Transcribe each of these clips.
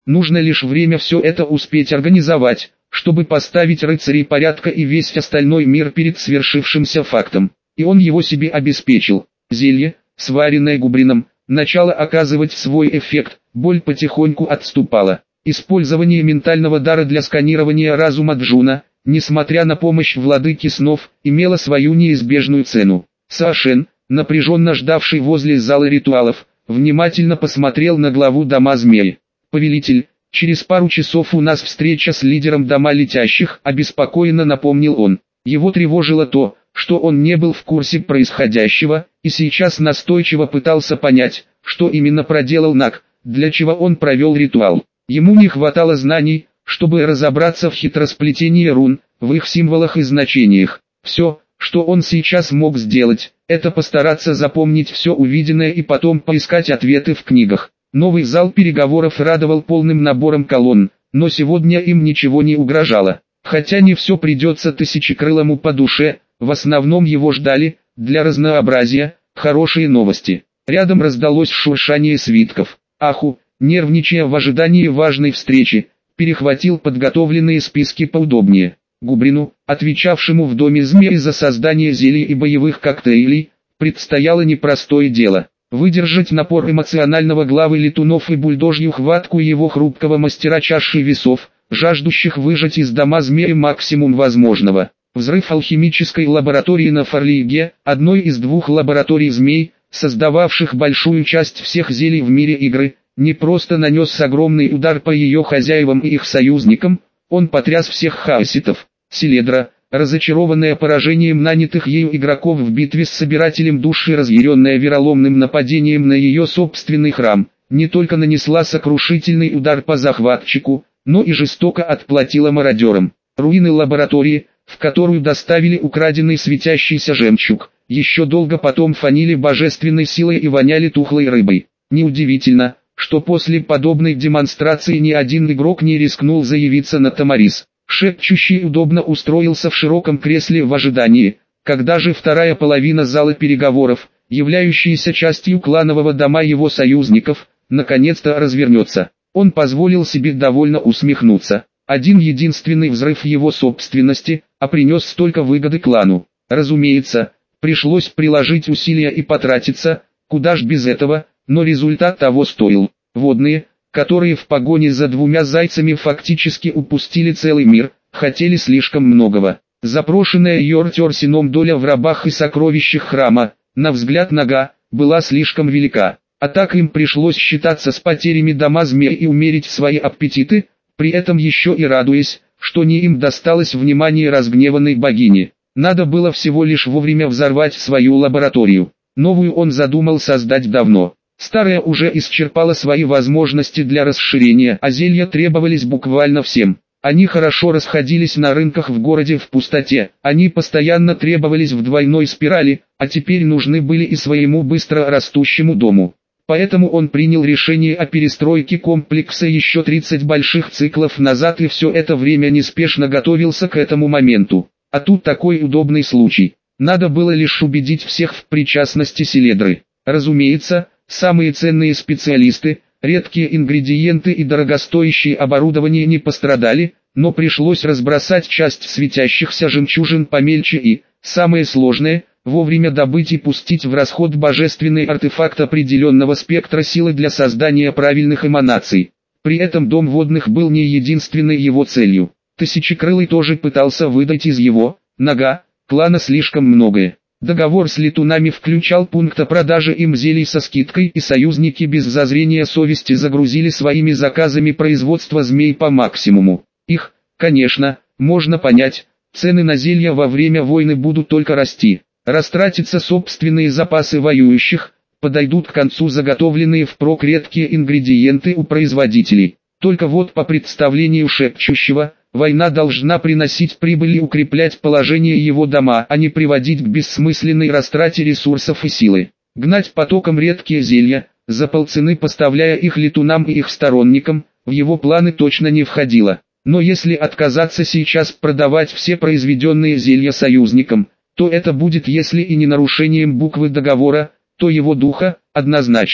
Нужно лишь время все это успеть организовать, чтобы поставить рыцарей порядка и весь остальной мир перед свершившимся фактом. И он его себе обеспечил. Зелье, сваренное Губрином, начало оказывать свой эффект, боль потихоньку отступала. Использование ментального дара для сканирования разума Джуна, несмотря на помощь владыки снов, имело свою неизбежную цену. Саошен, напряженно ждавший возле зала ритуалов, внимательно посмотрел на главу дома змеи. «Повелитель, через пару часов у нас встреча с лидером дома летящих», — обеспокоенно напомнил он. Его тревожило то, что он не был в курсе происходящего, и сейчас настойчиво пытался понять, что именно проделал Наг, для чего он провел ритуал. Ему не хватало знаний, чтобы разобраться в хитросплетении рун, в их символах и значениях. Все, что он сейчас мог сделать, это постараться запомнить все увиденное и потом поискать ответы в книгах. Новый зал переговоров радовал полным набором колонн, но сегодня им ничего не угрожало. Хотя не все придется Тысячекрылому по душе, в основном его ждали, для разнообразия, хорошие новости. Рядом раздалось шуршание свитков. Аху, нервничая в ожидании важной встречи, перехватил подготовленные списки поудобнее. Губрину, отвечавшему в доме змеи за создание зелий и боевых коктейлей, предстояло непростое дело. Выдержать напор эмоционального главы летунов и бульдожью хватку его хрупкого мастера чаши весов, жаждущих выжать из дома змеи максимум возможного. Взрыв алхимической лаборатории на Фарлиге, одной из двух лабораторий змей, создававших большую часть всех зелий в мире игры, не просто нанес огромный удар по ее хозяевам и их союзникам, он потряс всех хаоситов. Селедра, разочарованная поражением нанятых ею игроков в битве с собирателем душ и разъяренная вероломным нападением на ее собственный храм, не только нанесла сокрушительный удар по захватчику, но и жестоко отплатила мародерам. Руины лаборатории, в которую доставили украденный светящийся жемчуг, еще долго потом фанили божественной силой и воняли тухлой рыбой. Неудивительно, что после подобной демонстрации ни один игрок не рискнул заявиться на Тамарис. Шепчущий удобно устроился в широком кресле в ожидании, когда же вторая половина зала переговоров, являющаяся частью кланового дома его союзников, наконец-то развернется. Он позволил себе довольно усмехнуться. Один единственный взрыв его собственности, а принес столько выгоды клану. Разумеется, пришлось приложить усилия и потратиться, куда ж без этого, но результат того стоил. Водные, которые в погоне за двумя зайцами фактически упустили целый мир, хотели слишком многого. Запрошенная Йор-Терсином доля в рабах и сокровищах храма, на взгляд Нага, была слишком велика. А так им пришлось считаться с потерями дома змей и умерить свои аппетиты, при этом еще и радуясь, что не им досталось внимание разгневанной богини. Надо было всего лишь вовремя взорвать свою лабораторию. Новую он задумал создать давно. Старая уже исчерпала свои возможности для расширения, а зелья требовались буквально всем. Они хорошо расходились на рынках в городе в пустоте, они постоянно требовались в двойной спирали, а теперь нужны были и своему быстро растущему дому. Поэтому он принял решение о перестройке комплекса еще 30 больших циклов назад и все это время неспешно готовился к этому моменту. А тут такой удобный случай. Надо было лишь убедить всех в причастности Селедры. Разумеется, самые ценные специалисты, редкие ингредиенты и дорогостоящее оборудование не пострадали, но пришлось разбросать часть светящихся жемчужин помельче и, самое сложное, вовремя добыть и пустить в расход божественный артефакт определенного спектра силы для создания правильных эманаций. При этом дом водных был не единственной его целью. Тысячекрылый тоже пытался выдать из его, Нага, клана слишком многое. Договор с летунами включал пункт о продаже им зелий со скидкой, и союзники без зазрения совести загрузили своими заказами производство змей по максимуму. Их, конечно, можно понять, цены на зелья во время войны будут только расти. Растратятся собственные запасы воюющих, подойдут к концу заготовленные впрок редкие ингредиенты у производителей. Только вот по представлению шепчущего, война должна приносить прибыль и укреплять положение его дома, а не приводить к бессмысленной растрате ресурсов и силы. Гнать потоком редкие зелья, за полцены поставляя их летунам и их сторонникам, в его планы точно не входило. Но если отказаться сейчас продавать все произведенные зелья союзникам, то это будет если и не нарушением буквы договора, то его духа, однозначно.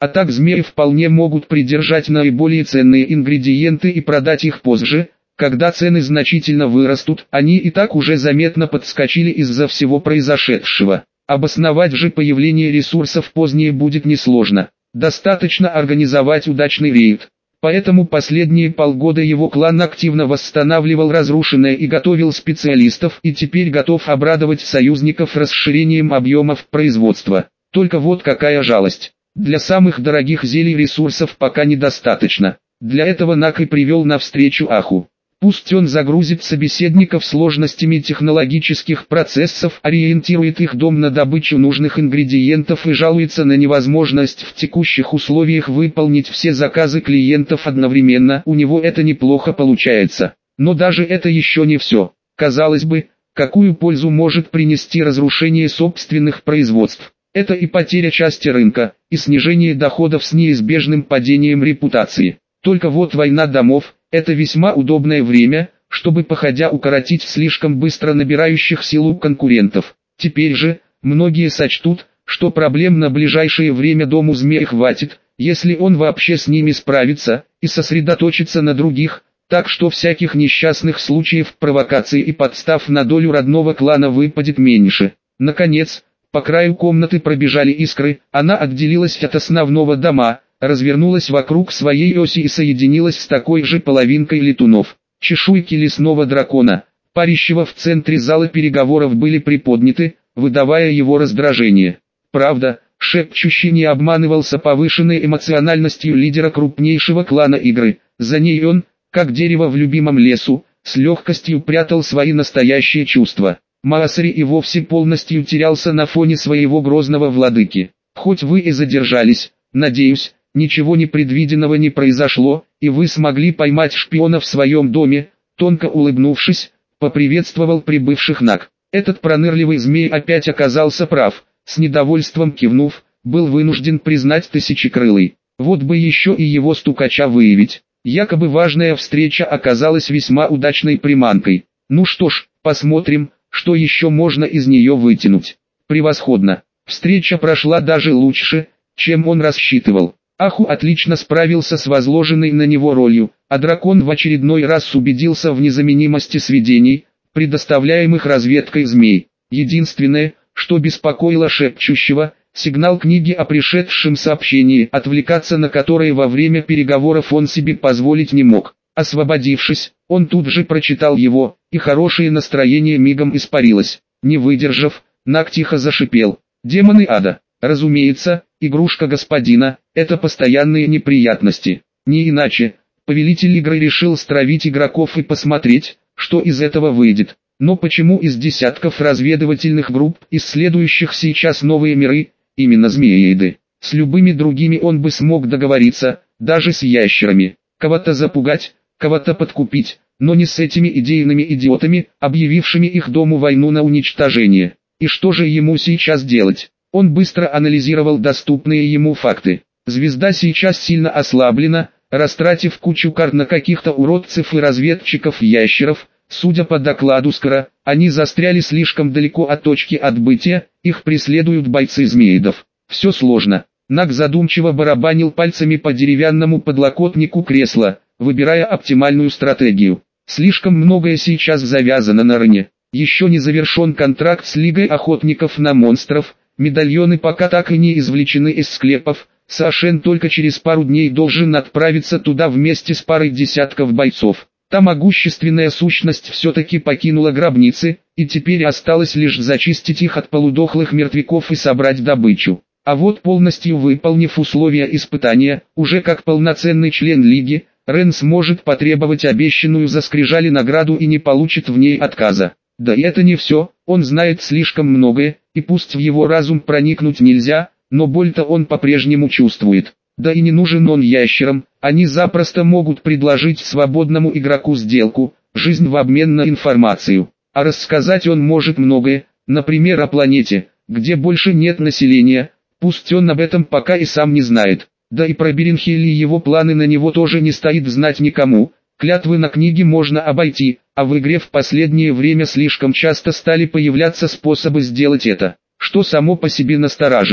А так змеи вполне могут придержать наиболее ценные ингредиенты и продать их позже, когда цены значительно вырастут. Они и так уже заметно подскочили из-за всего произошедшего. Обосновать же появление ресурсов позднее будет несложно. Достаточно организовать удачный рейд. Поэтому последние полгода его клан активно восстанавливал разрушенное и готовил специалистов, и теперь готов обрадовать союзников расширением объемов производства. Только вот какая жалость. Для самых дорогих зелий ресурсов пока недостаточно. Для этого Нак и привел навстречу Аху. Пусть он загрузит собеседников сложностями технологических процессов, ориентирует их дом на добычу нужных ингредиентов и жалуется на невозможность в текущих условиях выполнить все заказы клиентов одновременно. У него это неплохо получается. Но даже это еще не все. Казалось бы, какую пользу может принести разрушение собственных производств? Это и потеря части рынка, и снижение доходов с неизбежным падением репутации. Только вот война домов – это весьма удобное время, чтобы походя укоротить слишком быстро набирающих силу конкурентов. Теперь же, многие сочтут, что проблем на ближайшее время дому змея хватит, если он вообще с ними справится, и сосредоточится на других, так что всяких несчастных случаев провокаций и подстав на долю родного клана выпадет меньше. Наконец, по краю комнаты пробежали искры, она отделилась от основного дома, развернулась вокруг своей оси и соединилась с такой же половинкой летунов. Чешуйки лесного дракона, парящего в центре зала переговоров, были приподняты, выдавая его раздражение. Правда, шепчущий не обманывался повышенной эмоциональностью лидера крупнейшего клана игры. За ней он, как дерево в любимом лесу, с легкостью прятал свои настоящие чувства. Маасари и вовсе полностью терялся на фоне своего грозного владыки. Хоть вы и задержались, надеюсь, ничего непредвиденного не произошло, и вы смогли поймать шпиона в своем доме, тонко улыбнувшись, поприветствовал прибывших Нак. Этот пронырливый змей опять оказался прав, с недовольством кивнув, был вынужден признать Тысячекрылый. Вот бы еще и его стукача выявить. Якобы важная встреча оказалась весьма удачной приманкой. Ну что ж, посмотрим, что еще можно из нее вытянуть. Превосходно. Встреча прошла даже лучше, чем он рассчитывал. Аху отлично справился с возложенной на него ролью, а дракон в очередной раз убедился в незаменимости сведений, предоставляемых разведкой змей. Единственное, что беспокоило шепчущего, сигнал книги о пришедшем сообщении, отвлекаться на которое во время переговоров он себе позволить не мог. Освободившись, он тут же прочитал его, и хорошее настроение мигом испарилось. Не выдержав, Нак тихо зашипел. «Демоны ада! Разумеется, игрушка господина, это постоянные неприятности. Не иначе, повелитель игры решил стравить игроков и посмотреть, что из этого выйдет. Но почему из десятков разведывательных групп, исследующих сейчас новые миры, именно змеиды? С любыми другими он бы смог договориться, даже с ящерами. Кого-то запугать, кого-то подкупить, но не с этими идейными идиотами, объявившими их дому войну на уничтожение. И что же ему сейчас делать? Он быстро анализировал доступные ему факты. Звезда сейчас сильно ослаблена, растратив кучу карт на каких-то уродцев и разведчиков-ящеров. Судя по докладу Скара, они застряли слишком далеко от точки отбытия, их преследуют бойцы змеидов. Все сложно. Нак задумчиво барабанил пальцами по деревянному подлокотнику кресла, выбирая оптимальную стратегию. Слишком многое сейчас завязано на ране. Еще не завершен контракт с Лигой охотников на монстров, медальоны пока так и не извлечены из склепов. Сашен только через пару дней должен отправиться туда вместе с парой десятков бойцов. Та могущественная сущность все-таки покинула гробницы, и теперь осталось лишь зачистить их от полудохлых мертвяков и собрать добычу. А вот полностью выполнив условия испытания, уже как полноценный член Лиги, Рен сможет потребовать обещанную за скрижали награду и не получит в ней отказа. Да и это не все, он знает слишком многое, и пусть в его разум проникнуть нельзя, но боль-то он по-прежнему чувствует. Да и не нужен он ящерам, они запросто могут предложить свободному игроку сделку, жизнь в обмен на информацию. А рассказать он может многое, например о планете, где больше нет населения, пусть он об этом пока и сам не знает. Да и про Беренхель и его планы на него тоже не стоит знать никому. Клятвы на книге можно обойти, а в игре в последнее время слишком часто стали появляться способы сделать это, что само по себе настораживает.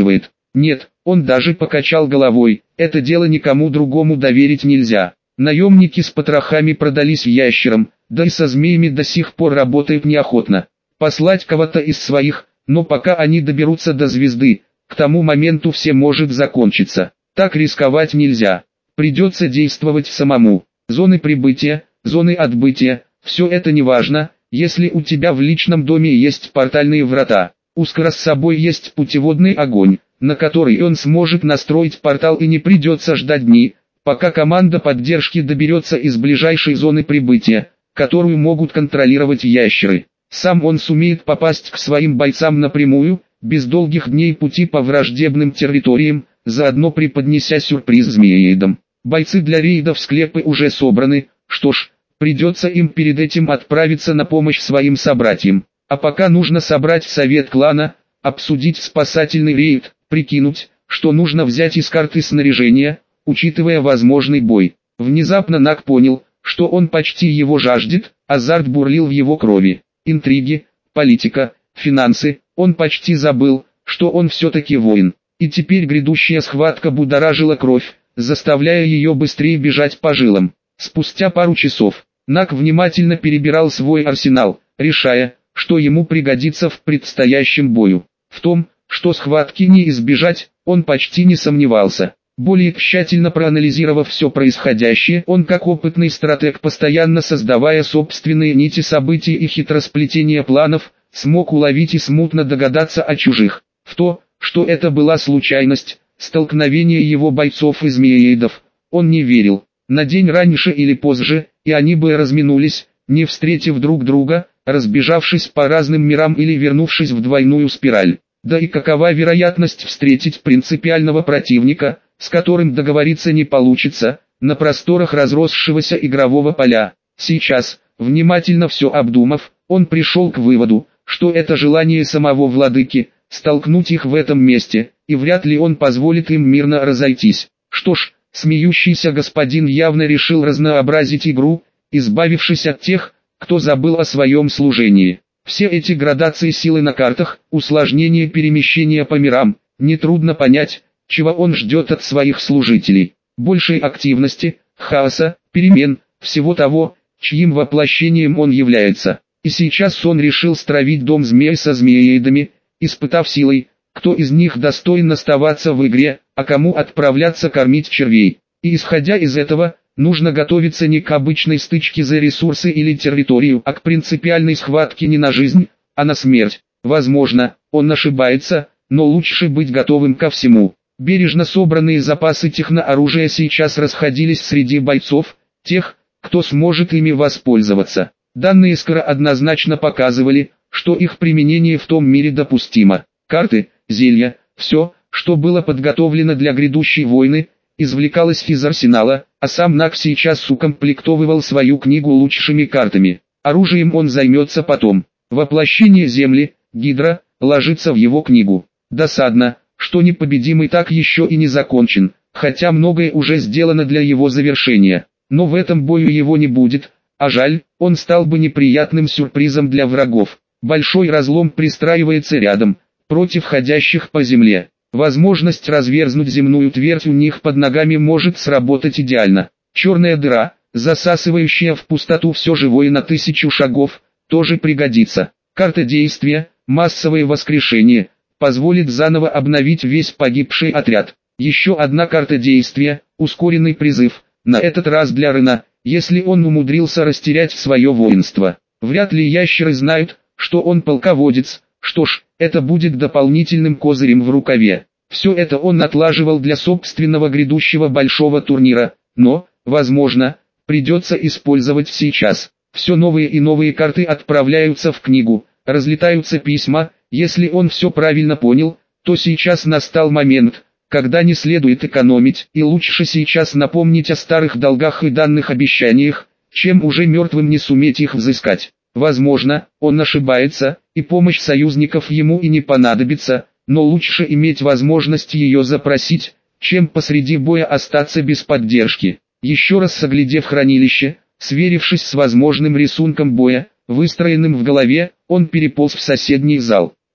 Нет, он даже покачал головой, это дело никому другому доверить нельзя. Наемники с потрохами продались ящерам, да и со змеями до сих пор работают неохотно. Послать кого-то из своих, но пока они доберутся до звезды, к тому моменту все может закончиться. Так рисковать нельзя. Придется действовать самому. Зоны прибытия, зоны отбытия, все это не важно, если у тебя в личном доме есть портальные врата. У Скара с собой есть путеводный огонь, на который он сможет настроить портал и не придется ждать дни, пока команда поддержки доберется из ближайшей зоны прибытия, которую могут контролировать ящеры. Сам он сумеет попасть к своим бойцам напрямую, без долгих дней пути по враждебным территориям, заодно преподнеся сюрприз змееидам. Бойцы для рейда в склепы уже собраны, что ж, придется им перед этим отправиться на помощь своим собратьям. А пока нужно собрать совет клана, обсудить спасательный рейд, прикинуть, что нужно взять из карты снаряжения, учитывая возможный бой. Внезапно Наг понял, что он почти его жаждет, азарт бурлил в его крови. Интриги, политика, финансы, он почти забыл, что он все-таки воин. И теперь грядущая схватка будоражила кровь, заставляя ее быстрее бежать по жилам. Спустя пару часов, Наг внимательно перебирал свой арсенал, решая, что ему пригодится в предстоящем бою. В том, что схватки не избежать, он почти не сомневался. Более тщательно проанализировав все происходящее, он как опытный стратег, постоянно создавая собственные нити событий и хитросплетения планов, смог уловить и смутно догадаться о чужих. В то, что это была случайность, столкновение его бойцов и змееидов, он не верил. На день раньше или позже, и они бы разминулись, не встретив друг друга, разбежавшись по разным мирам или вернувшись в двойную спираль. Да и какова вероятность встретить принципиального противника, с которым договориться не получится, на просторах разросшегося игрового поля? Сейчас, внимательно все обдумав, он пришел к выводу, что это желание самого владыки, столкнуть их в этом месте, и вряд ли он позволит им мирно разойтись. Что ж, смеющийся господин явно решил разнообразить игру, избавившись от тех, кто забыл о своем служении. Все эти градации силы на картах, усложнение перемещения по мирам, нетрудно понять, чего он ждет от своих служителей. Большей активности, хаоса, перемен, всего того, чьим воплощением он является. И сейчас он решил стравить дом змей со змееидами, испытав силой, кто из них достоин оставаться в игре, а кому отправляться кормить червей. И исходя из этого, нужно готовиться не к обычной стычке за ресурсы или территорию, а к принципиальной схватке не на жизнь, а на смерть. Возможно, он ошибается, но лучше быть готовым ко всему. Бережно собранные запасы технооружия сейчас расходились среди бойцов, тех, кто сможет ими воспользоваться. Данные Скара однозначно показывали, что их применение в том мире допустимо. Карты, зелья, все, что было подготовлено для грядущей войны, извлекалось из арсенала, а сам Наг сейчас укомплектовывал свою книгу лучшими картами. Оружием он займется потом. Воплощение Земли, Гидра, ложится в его книгу. Досадно, что непобедимый так еще и не закончен, хотя многое уже сделано для его завершения. Но в этом бою его не будет, а жаль, он стал бы неприятным сюрпризом для врагов. Большой разлом пристраивается рядом, против ходящих по земле. Возможность разверзнуть земную твердь у них под ногами может сработать идеально. Черная дыра, засасывающая в пустоту все живое на 1000 шагов, тоже пригодится. Карта действия, массовое воскрешение, позволит заново обновить весь погибший отряд. Еще одна карта действия, ускоренный призыв, на этот раз для Рена, если он умудрился растерять свое воинство. Вряд ли ящеры знают, что он полководец. Что ж, это будет дополнительным козырем в рукаве. Все это он отлаживал для собственного грядущего большого турнира, но, возможно, придется использовать сейчас. Все новые и новые карты отправляются в книгу, разлетаются письма. Если он все правильно понял, то сейчас настал момент, когда не следует экономить, и лучше сейчас напомнить о старых долгах и данных обещаниях, чем уже мертвым не суметь их взыскать. Возможно, он ошибается, и помощь союзников ему и не понадобится, но лучше иметь возможность ее запросить, чем посреди боя остаться без поддержки. Еще раз оглядев хранилище, сверившись с возможным рисунком боя, выстроенным в голове, он переполз в соседний зал.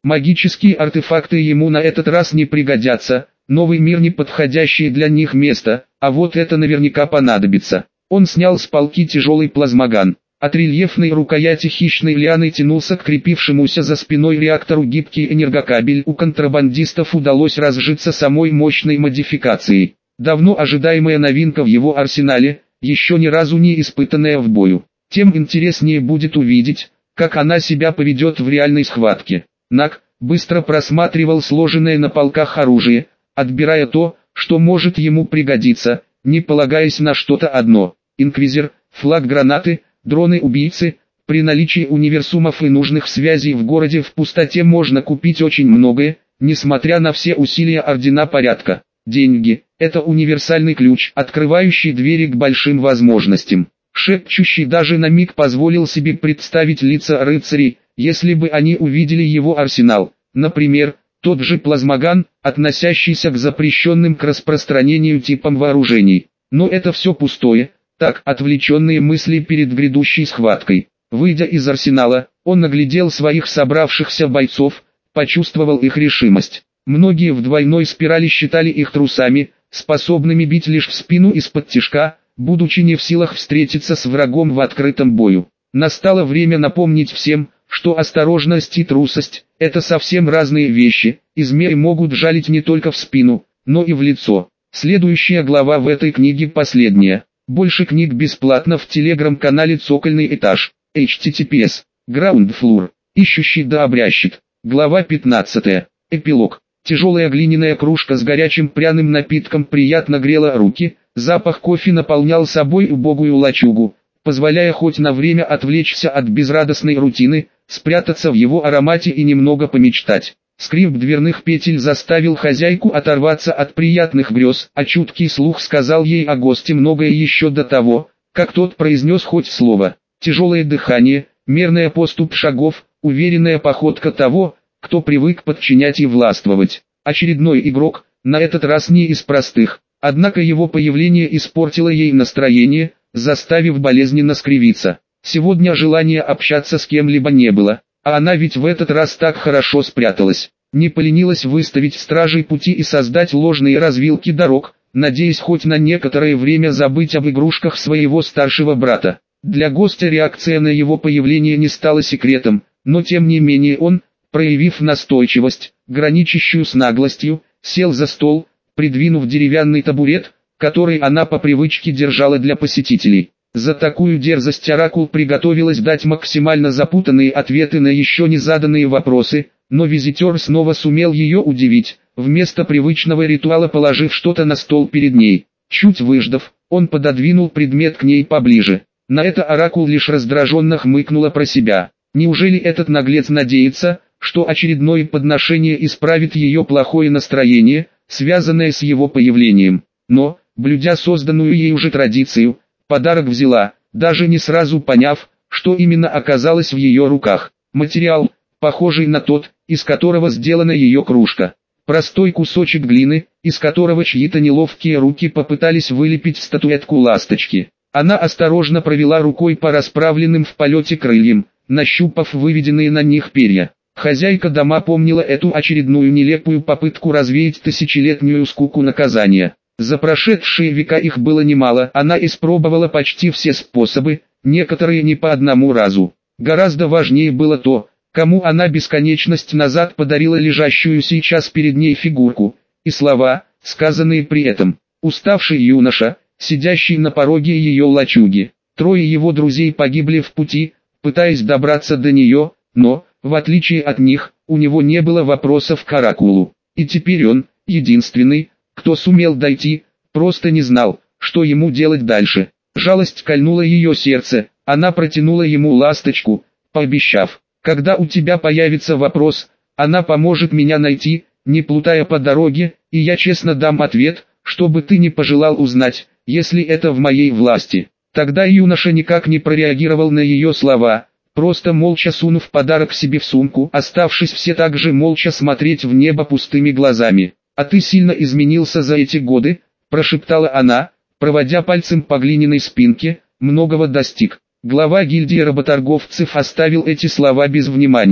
Магические артефакты ему на этот раз не пригодятся, новый мир не подходящее для них место, а вот это наверняка понадобится. Он снял с полки тяжелый плазмоган. От рельефной рукояти хищной лианы тянулся к крепившемуся за спиной реактору гибкий энергокабель. У контрабандистов удалось разжиться самой мощной модификацией. Давно ожидаемая новинка в его арсенале, еще ни разу не испытанная в бою. Тем интереснее будет увидеть, как она себя поведет в реальной схватке. Наг быстро просматривал сложенное на полках оружие, отбирая то, что может ему пригодиться, не полагаясь на что-то одно. Инквизер, флаг-гранаты, дроны-убийцы. При наличии универсумов и нужных связей в городе в пустоте можно купить очень многое, несмотря на все усилия ордена порядка. Деньги – это универсальный ключ, открывающий двери к большим возможностям. Шепчущий даже на миг позволил себе представить лица рыцарей, если бы они увидели его арсенал. Например, тот же плазмоган, относящийся к запрещенным к распространению типам вооружений. Но это все пустое, так отвлеченные мысли перед грядущей схваткой. Выйдя из арсенала, он наглядел своих собравшихся бойцов, почувствовал их решимость. Многие в двойной спирали считали их трусами, способными бить лишь в спину из-под тишка, будучи не в силах встретиться с врагом в открытом бою. Настало время напомнить всем, что осторожность и трусость – это совсем разные вещи, и змеи могут жалить не только в спину, но и в лицо. Следующая глава в этой книге последняя. Больше книг бесплатно в телеграм-канале «Цокольный этаж». https groundfloor. Ищущий да обрящет. Глава 15. Эпилог. Тяжелая глиняная кружка с горячим пряным напитком приятно грела руки, запах кофе наполнял собой убогую лачугу, позволяя хоть на время отвлечься от безрадостной рутины, спрятаться в его аромате и немного помечтать. Скрип дверных петель заставил хозяйку оторваться от приятных грез, а чуткий слух сказал ей о госте многое еще до того, как тот произнес хоть слово. Тяжелое дыхание, мерная поступь шагов, уверенная походка того, кто привык подчинять и властвовать. Очередной игрок, на этот раз не из простых, однако его появление испортило ей настроение, заставив болезненно скривиться. Сегодня желания общаться с кем-либо не было, а она ведь в этот раз так хорошо спряталась. Не поленилась выставить стражей пути и создать ложные развилки дорог, надеясь хоть на некоторое время забыть об игрушках своего старшего брата. Для гостя реакция на его появление не стала секретом, но тем не менее он, проявив настойчивость, граничащую с наглостью, сел за стол, придвинув деревянный табурет, который она по привычке держала для посетителей. За такую дерзость оракул приготовилась дать максимально запутанные ответы на еще не заданные вопросы, но визитер снова сумел ее удивить, вместо привычного ритуала положив что-то на стол перед ней. Чуть выждав, он пододвинул предмет к ней поближе. На это оракул лишь раздраженно хмыкнула про себя. Неужели этот наглец надеется, что очередное подношение исправит ее плохое настроение, связанное с его появлением? Но, блюдя созданную ей уже традицию, подарок взяла, даже не сразу поняв, что именно оказалось в ее руках. Материал, похожий на тот, из которого сделана ее кружка. Простой кусочек глины, из которого чьи-то неловкие руки попытались вылепить статуэтку ласточки. Она осторожно провела рукой по расправленным в полете крыльям, нащупав выведенные на них перья. Хозяйка дома помнила эту очередную нелепую попытку развеять тысячелетнюю скуку наказания. За прошедшие века их было немало, она испробовала почти все способы, некоторые не по одному разу. Гораздо важнее было то, кому она бесконечность назад подарила лежащую сейчас перед ней фигурку, и слова, сказанные при этом. Уставший юноша, сидящий на пороге ее лачуги. Трое его друзей погибли в пути, пытаясь добраться до нее, но, в отличие от них, у него не было вопросов к оракулу. И теперь он, единственный, кто сумел дойти, просто не знал, что ему делать дальше. Жалость кольнула ее сердце, она протянула ему ласточку, пообещав: «Когда у тебя появится вопрос, она поможет меня найти, не плутая по дороге, и я честно дам ответ, чтобы ты не пожелал узнать, если это в моей власти». Тогда юноша никак не прореагировал на ее слова, просто молча сунув подарок себе в сумку, оставшись все так же молча смотреть в небо пустыми глазами. «А ты сильно изменился за эти годы», – прошептала она, проводя пальцем по глиняной спинке, «многого достиг». Глава гильдии работорговцев оставил эти слова без внимания.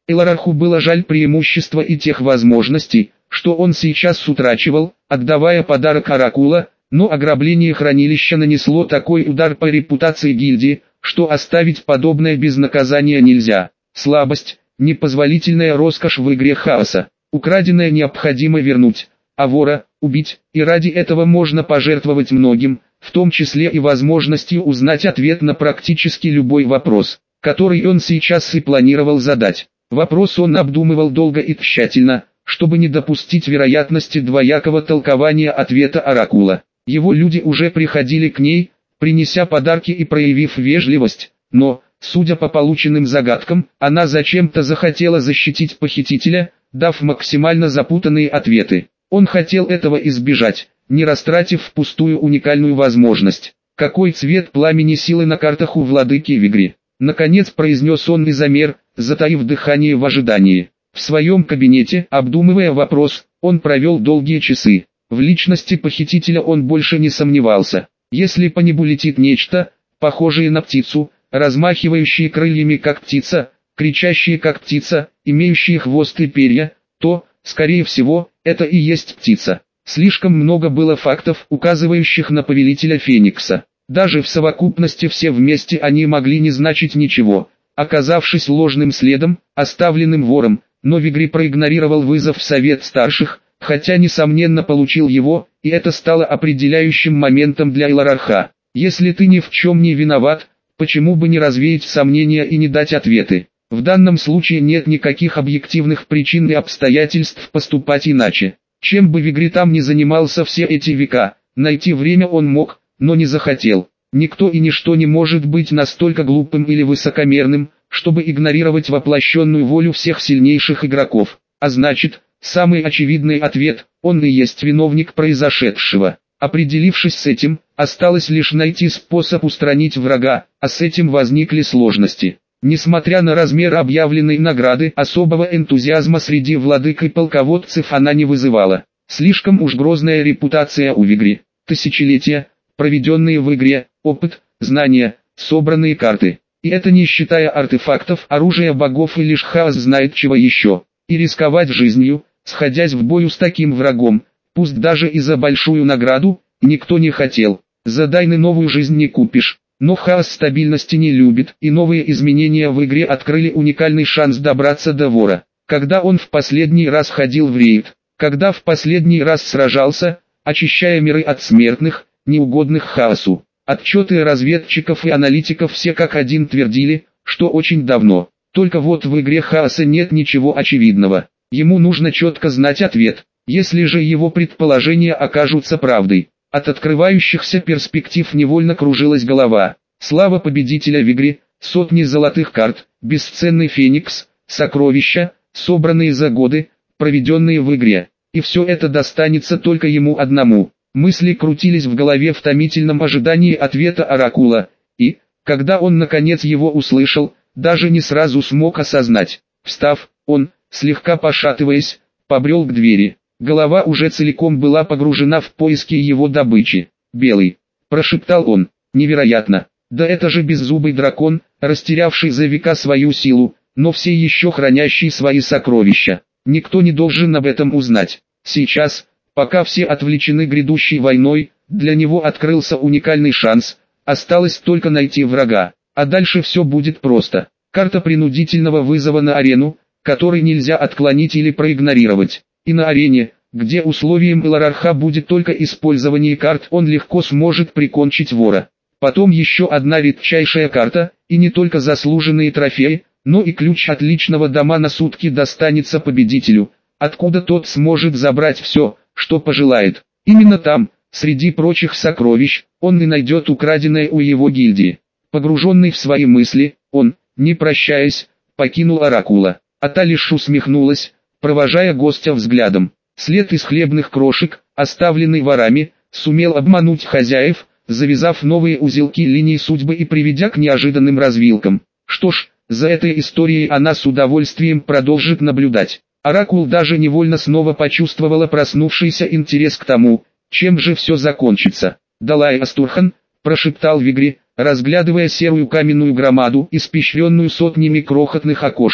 Эларарху было жаль преимущества и тех возможностей, что он сейчас утрачивал, отдавая подарок Оракула, но ограбление хранилища нанесло такой удар по репутации гильдии, что оставить подобное без наказания нельзя. Слабость, непозволительная роскошь в игре хаоса. Украденное необходимо вернуть, а вора – убить, и ради этого можно пожертвовать многим, в том числе и возможностью узнать ответ на практически любой вопрос, который он сейчас и планировал задать. Вопрос он обдумывал долго и тщательно, чтобы не допустить вероятности двоякого толкования ответа Оракула. Его люди уже приходили к ней, принеся подарки и проявив вежливость, но, судя по полученным загадкам, она зачем-то захотела защитить похитителя, дав максимально запутанные ответы. Он хотел этого избежать, не растратив впустую уникальную возможность. Какой цвет пламени силы на картах у владыки в игре? Наконец произнес он изомер, затаив дыхание в ожидании. В своем кабинете, обдумывая вопрос, он провел долгие часы. В личности похитителя он больше не сомневался. Если по небу летит нечто, похожее на птицу, размахивающее крыльями как птица, кричащее как птица, имеющее хвост и перья, то, скорее всего, это и есть птица. Слишком много было фактов, указывающих на повелителя Феникса. Даже в совокупности все вместе они могли не значить ничего, оказавшись ложным следом, оставленным вором, но Вигри проигнорировал вызов в совет старших, хотя несомненно получил его, и это стало определяющим моментом для Эларарха. Если ты ни в чем не виноват, почему бы не развеять сомнения и не дать ответы? В данном случае нет никаких объективных причин и обстоятельств поступать иначе. Чем бы Вигри там ни занимался все эти века, найти время он мог, но не захотел. Никто и ничто не может быть настолько глупым или высокомерным, чтобы игнорировать воплощенную волю всех сильнейших игроков. А значит, самый очевидный ответ – он и есть виновник произошедшего. Определившись с этим, осталось лишь найти способ устранить врага, а с этим возникли сложности. Несмотря на размер объявленной награды, особого энтузиазма среди владык и полководцев она не вызывала. Слишком уж грозная репутация у Вигри. Тысячелетия, проведенные в игре, опыт, знания, собранные карты. И это не считая артефактов, оружия богов и лишь хаос знает чего еще. И рисковать жизнью, сходясь в бою с таким врагом, пусть даже и за большую награду, никто не хотел. За Дайны новую жизнь не купишь. Но хаос стабильности не любит, и новые изменения в игре открыли уникальный шанс добраться до вора. Когда он в последний раз ходил в рейд, когда в последний раз сражался, очищая миры от смертных, неугодных хаосу. Отчеты разведчиков и аналитиков все как один твердили, что очень давно. Только вот в игре хаоса нет ничего очевидного. Ему нужно четко знать ответ, если же его предположения окажутся правдой. От открывающихся перспектив невольно кружилась голова. Слава победителя в игре, сотни золотых карт, бесценный Феникс, сокровища, собранные за годы, проведенные в игре. И все это достанется только ему одному. Мысли крутились в голове в томительном ожидании ответа Оракула, и, когда он наконец его услышал, даже не сразу смог осознать. Встав, он, слегка пошатываясь, побрел к двери. Голова уже целиком была погружена в поиски его добычи. «Белый», – прошептал он, – «невероятно. Да это же беззубый дракон, растерявший за века свою силу, но все еще хранящий свои сокровища. Никто не должен об этом узнать. Сейчас, пока все отвлечены грядущей войной, для него открылся уникальный шанс, осталось только найти врага, а дальше все будет просто. Карта принудительного вызова на арену, который нельзя отклонить или проигнорировать. И на арене, где условием Эларарха будет только использование карт, он легко сможет прикончить вора. Потом еще одна редчайшая карта, и не только заслуженные трофеи, но и ключ от личного дома на сутки достанется победителю, откуда тот сможет забрать все, что пожелает. Именно там, среди прочих сокровищ, он и найдет украденное у его гильдии. Погруженный в свои мысли, он, не прощаясь, покинул Оракула, а та лишь усмехнулась, провожая гостя взглядом. След из хлебных крошек, оставленный ворами, сумел обмануть хозяев, завязав новые узелки линий судьбы и приведя к неожиданным развилкам. Что ж, за этой историей она с удовольствием продолжит наблюдать. Оракул даже невольно снова почувствовала проснувшийся интерес к тому, чем же все закончится. «Далай Астурхан», – прошептал Вигри, разглядывая серую каменную громаду, испещренную сотнями крохотных окошек.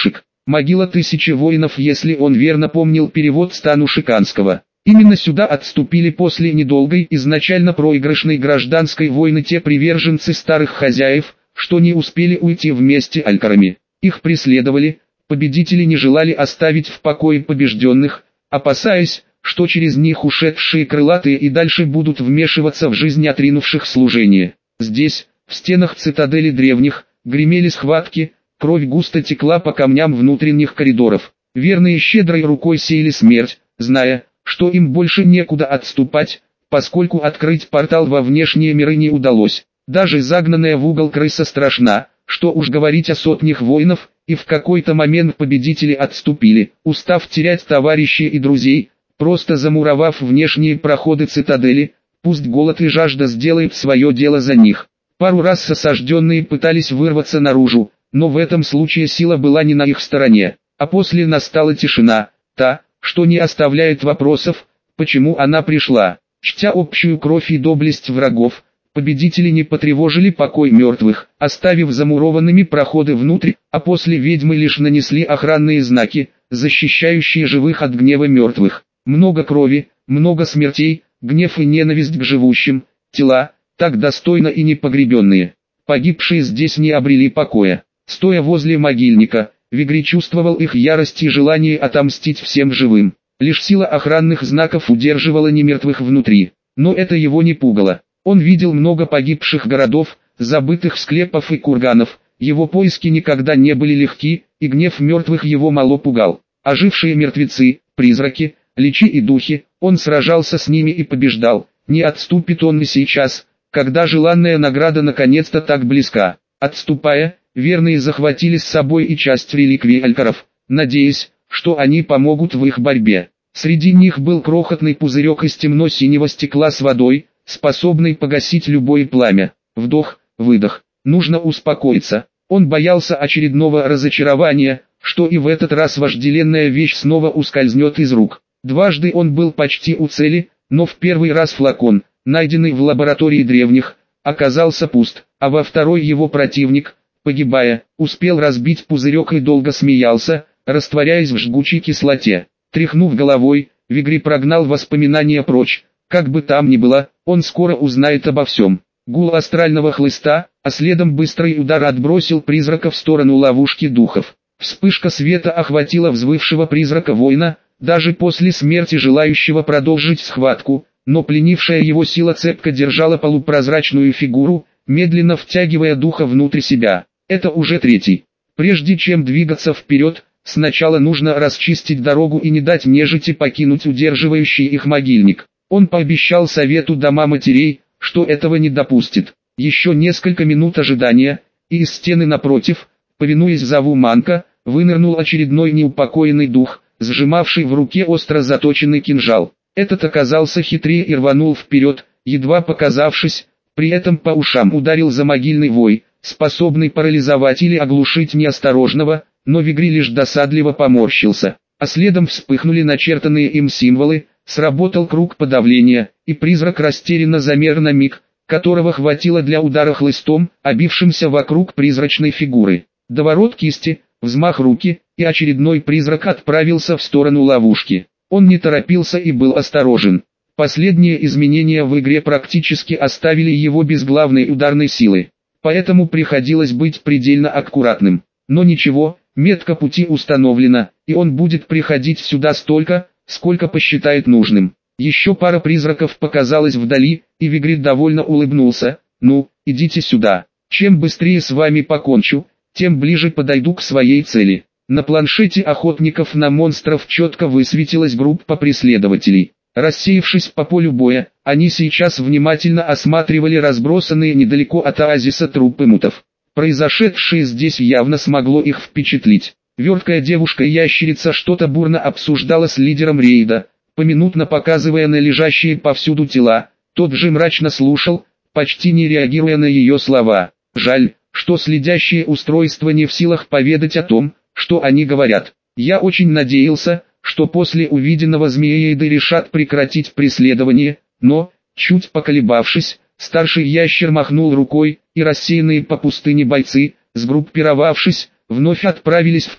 Могила 1000 воинов, если он верно помнил перевод Станушиканского. Именно сюда отступили после недолгой изначально проигрышной гражданской войны те приверженцы старых хозяев, что не успели уйти вместе алькарами. Их преследовали, победители не желали оставить в покое побежденных, опасаясь, что через них ушедшие крылатые и дальше будут вмешиваться в жизнь отринувших служение. Здесь, в стенах цитадели древних, гремели схватки, кровь густо текла по камням внутренних коридоров. Верные щедрой рукой сеяли смерть, зная, что им больше некуда отступать, поскольку открыть портал во внешние миры не удалось. Даже загнанная в угол крыса страшна, что уж говорить о сотнях воинов, и в какой-то момент победители отступили, устав терять товарищей и друзей, просто замуровав внешние проходы цитадели, пусть голод и жажда сделают свое дело за них. Пару раз осажденные пытались вырваться наружу, но в этом случае сила была не на их стороне, а после настала тишина, та, что не оставляет вопросов, почему она пришла. Чтя общую кровь и доблесть врагов, победители не потревожили покой мертвых, оставив замурованными проходы внутрь, а после ведьмы лишь нанесли охранные знаки, защищающие живых от гнева мертвых. Много крови, много смертей, гнев и ненависть к живущим, тела, так достойно и непогребенные. Погибшие здесь не обрели покоя. Стоя возле могильника, Вигри чувствовал их ярость и желание отомстить всем живым. Лишь сила охранных знаков удерживала немертвых внутри. Но это его не пугало. Он видел много погибших городов, забытых склепов и курганов. Его поиски никогда не были легки, и гнев мертвых его мало пугал. Ожившие мертвецы, призраки, личи и духи, он сражался с ними и побеждал. Не отступит он и сейчас, когда желанная награда наконец-то так близка. Отступая, верные захватили с собой и часть реликвий алькаров, надеясь, что они помогут в их борьбе. Среди них был крохотный пузырек из темно-синего стекла с водой, способный погасить любое пламя. Вдох, выдох. Нужно успокоиться. Он боялся очередного разочарования, что и в этот раз вожделенная вещь снова ускользнет из рук. Дважды он был почти у цели, но в первый раз флакон, найденный в лаборатории древних, оказался пуст, а во второй его противник, погибая, успел разбить пузырек и долго смеялся, растворяясь в жгучей кислоте. Тряхнув головой, Вигри прогнал воспоминания прочь. Как бы там ни было, он скоро узнает обо всем. Гул астрального хлыста, а следом быстрый удар отбросил призрака в сторону ловушки духов. Вспышка света охватила взвывшего призрака воина, даже после смерти желающего продолжить схватку, но пленившая его сила цепко держала полупрозрачную фигуру, медленно втягивая духа внутрь себя. Это уже третий. Прежде чем двигаться вперед, сначала нужно расчистить дорогу и не дать нежити покинуть удерживающий их могильник. Он пообещал совету дома матерей, что этого не допустит. Еще несколько минут ожидания, и из стены напротив, повинуясь зову Манка, вынырнул очередной неупокоенный дух, сжимавший в руке остро заточенный кинжал. Этот оказался хитрее и рванул вперед, едва показавшись, при этом по ушам ударил замогильный вой, способный парализовать или оглушить неосторожного, но Вигри лишь досадливо поморщился. А следом вспыхнули начертанные им символы, сработал круг подавления, и призрак растерянно замер на миг, которого хватило для удара хлыстом, обившимся вокруг призрачной фигуры. Доворот кисти, взмах руки, и очередной призрак отправился в сторону ловушки. Он не торопился и был осторожен. Последние изменения в игре практически оставили его без главной ударной силы. Поэтому приходилось быть предельно аккуратным. Но ничего, метка пути установлена, и он будет приходить сюда столько, сколько посчитает нужным. Еще пара призраков показалась вдали, и Вигри довольно улыбнулся. «Ну, идите сюда. Чем быстрее с вами покончу, тем ближе подойду к своей цели». На планшете охотников на монстров четко высветилась группа преследователей. Рассеявшись по полю боя, они сейчас внимательно осматривали разбросанные недалеко от оазиса трупы мутов. Произошедшее здесь явно смогло их впечатлить. Верткая девушка-ящерица что-то бурно обсуждала с лидером рейда, поминутно показывая на лежащие повсюду тела. Тот же мрачно слушал, почти не реагируя на ее слова. Жаль, что следящее устройство не в силах поведать о том, что они говорят. Я очень надеялся, что после увиденного змееиды решат прекратить преследование, но, чуть поколебавшись, старший ящер махнул рукой, и рассеянные по пустыне бойцы, сгруппировавшись, вновь отправились в путь,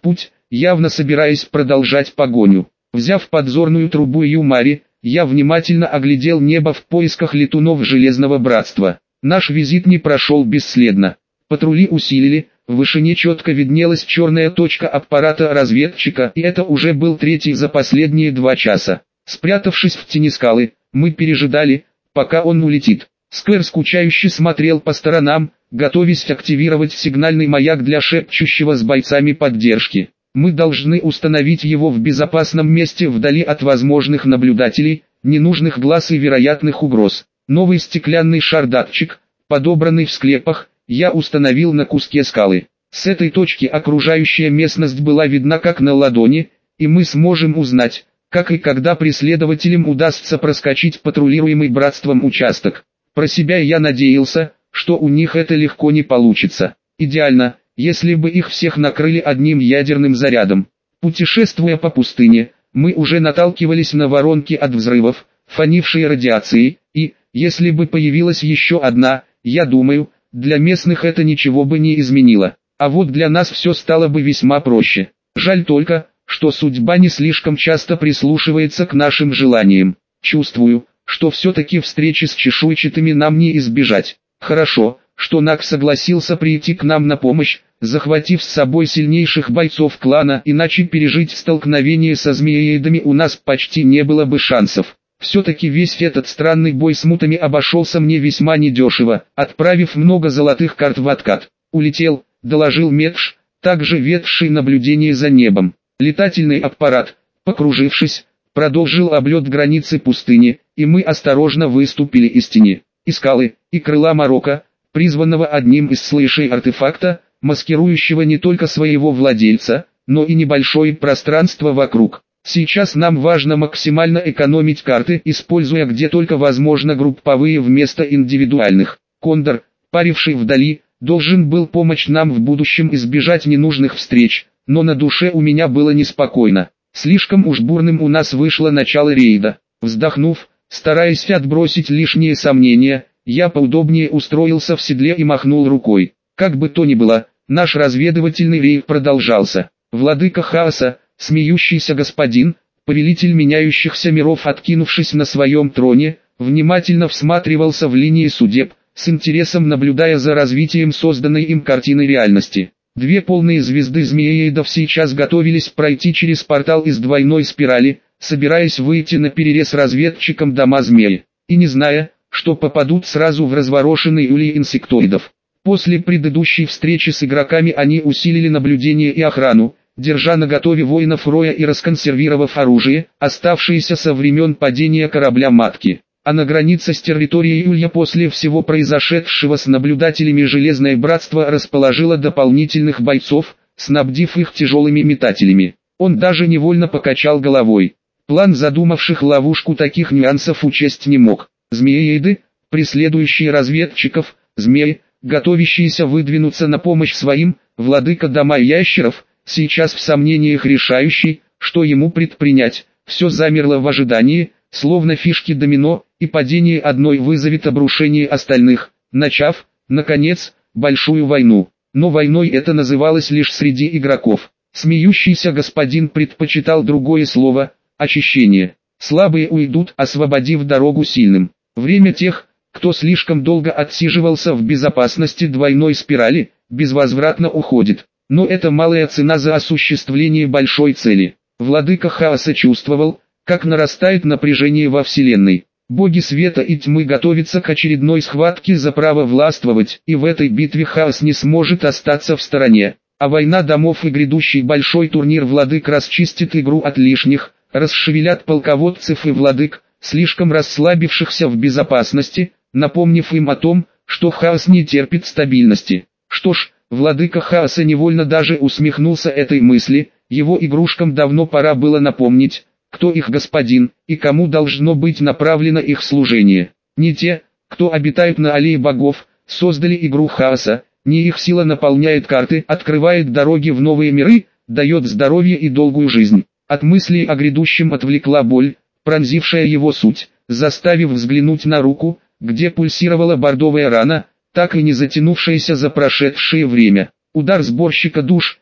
явно собираясь продолжать погоню. Взяв подзорную трубу Юмари, я внимательно оглядел небо в поисках летунов Железного Братства. Наш визит не прошел бесследно. Патрули усилили, в вышине четко виднелась черная точка аппарата разведчика, и это уже был третий за последние 2 часа. Спрятавшись в тени скалы, мы пережидали, пока он улетит. Сквер скучающе смотрел по сторонам, готовясь активировать сигнальный маяк для шепчущего с бойцами поддержки. Мы должны установить его в безопасном месте вдали от возможных наблюдателей, ненужных глаз и вероятных угроз. Новый стеклянный шар-датчик, подобранный в склепах, я установил на куске скалы. С этой точки окружающая местность была видна как на ладони, и мы сможем узнать, как и когда преследователям удастся проскочить патрулируемый братством участок. Про себя я надеялся, что у них это легко не получится. Идеально, если бы их всех накрыли одним ядерным зарядом. Путешествуя по пустыне, мы уже наталкивались на воронки от взрывов, фонившие радиацией, и, если бы появилась еще одна, я думаю, для местных это ничего бы не изменило. А вот для нас все стало бы весьма проще. Жаль только, что судьба не слишком часто прислушивается к нашим желаниям. Чувствую, что все-таки встречи с чешуйчатыми нам не избежать. Хорошо, что Наг согласился прийти к нам на помощь, захватив с собой сильнейших бойцов клана, иначе пережить столкновение со змееедами у нас почти не было бы шансов. Все-таки весь этот странный бой с мутами обошелся мне весьма недешево, отправив много золотых карт в откат. «Улетел», — доложил Медж, также ведший наблюдение за небом. Летательный аппарат, покружившись, продолжил облет границы пустыни, и мы осторожно выступили из тени. И скалы, и крыла Марокко, призванного одним из слэшей артефакта, маскирующего не только своего владельца, но и небольшое пространство вокруг. Сейчас нам важно максимально экономить карты, используя где только возможно групповые вместо индивидуальных. Кондор, паривший вдали, должен был помочь нам в будущем избежать ненужных встреч, но на душе у меня было неспокойно. Слишком уж бурным у нас вышло начало рейда. Вздохнув, стараясь отбросить лишние сомнения, я поудобнее устроился в седле и махнул рукой. Как бы то ни было, наш разведывательный рейд продолжался. Владыка хаоса, смеющийся господин, повелитель меняющихся миров, откинувшись на своем троне, внимательно всматривался в линии судеб, с интересом наблюдая за развитием созданной им картины реальности. 2 полные звезды змееидов сейчас готовились пройти через портал из двойной спирали, собираясь выйти на перерез разведчикам дома змеи, и не зная, что попадут сразу в разворошенный улей инсектоидов. После предыдущей встречи с игроками они усилили наблюдение и охрану, держа наготове воинов Роя и расконсервировав оружие, оставшееся со времен падения корабля-матки. А на границе с территорией Улья после всего произошедшего с наблюдателями Железное Братство расположило дополнительных бойцов, снабдив их тяжелыми метателями. Он даже невольно покачал головой. План задумавших ловушку таких нюансов учесть не мог. Змееиды, преследующие разведчиков, змеи, готовящиеся выдвинуться на помощь своим, владыка дома ящеров, сейчас в сомнениях решающий, что ему предпринять, все замерло в ожидании, словно фишки домино, и падение одной вызовет обрушение остальных, начав, наконец, большую войну. Но войной это называлось лишь среди игроков. Смеющийся господин предпочитал другое слово – очищение. Слабые уйдут, освободив дорогу сильным. Время тех, кто слишком долго отсиживался в безопасности двойной спирали, безвозвратно уходит. Но это малая цена за осуществление большой цели. Владыка хаоса чувствовал, как нарастает напряжение во Вселенной. Боги света и тьмы готовятся к очередной схватке за право властвовать, и в этой битве хаос не сможет остаться в стороне. А война домов и грядущий большой турнир владык расчистит игру от лишних, расшевелят полководцев и владык, слишком расслабившихся в безопасности, напомнив им о том, что хаос не терпит стабильности. Что ж, владыка хаоса невольно даже усмехнулся этой мысли, его игрушкам давно пора было напомнить, кто их господин, и кому должно быть направлено их служение. Не те, кто обитают на аллее богов, создали игру хаоса, не их сила наполняет карты, открывает дороги в новые миры, дает здоровье и долгую жизнь. От мыслей о грядущем отвлекла боль, пронзившая его суть, заставив взглянуть на руку, где пульсировала бордовая рана, так и не затянувшаяся за прошедшее время. Удар сборщика душ,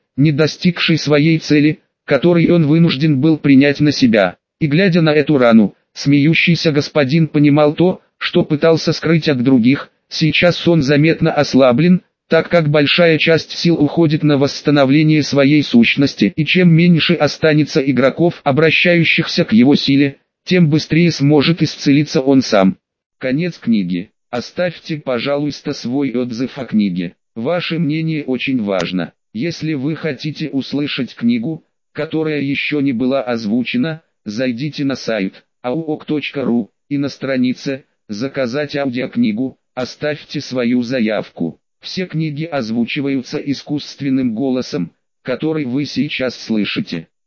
не достигший своей цели, который он вынужден был принять на себя. И глядя на эту рану, смеющийся господин понимал то, что пытался скрыть от других. Сейчас он заметно ослаблен, так как большая часть сил уходит на восстановление своей сущности, и чем меньше останется игроков, обращающихся к его силе, тем быстрее сможет исцелиться он сам. Конец книги. Оставьте, пожалуйста, свой отзыв о книге. Ваше мнение очень важно. Если вы хотите услышать книгу, которая еще не была озвучена, зайдите на сайт auok.ru и на странице «Заказать аудиокнигу» оставьте свою заявку. Все книги озвучиваются искусственным голосом, который вы сейчас слышите.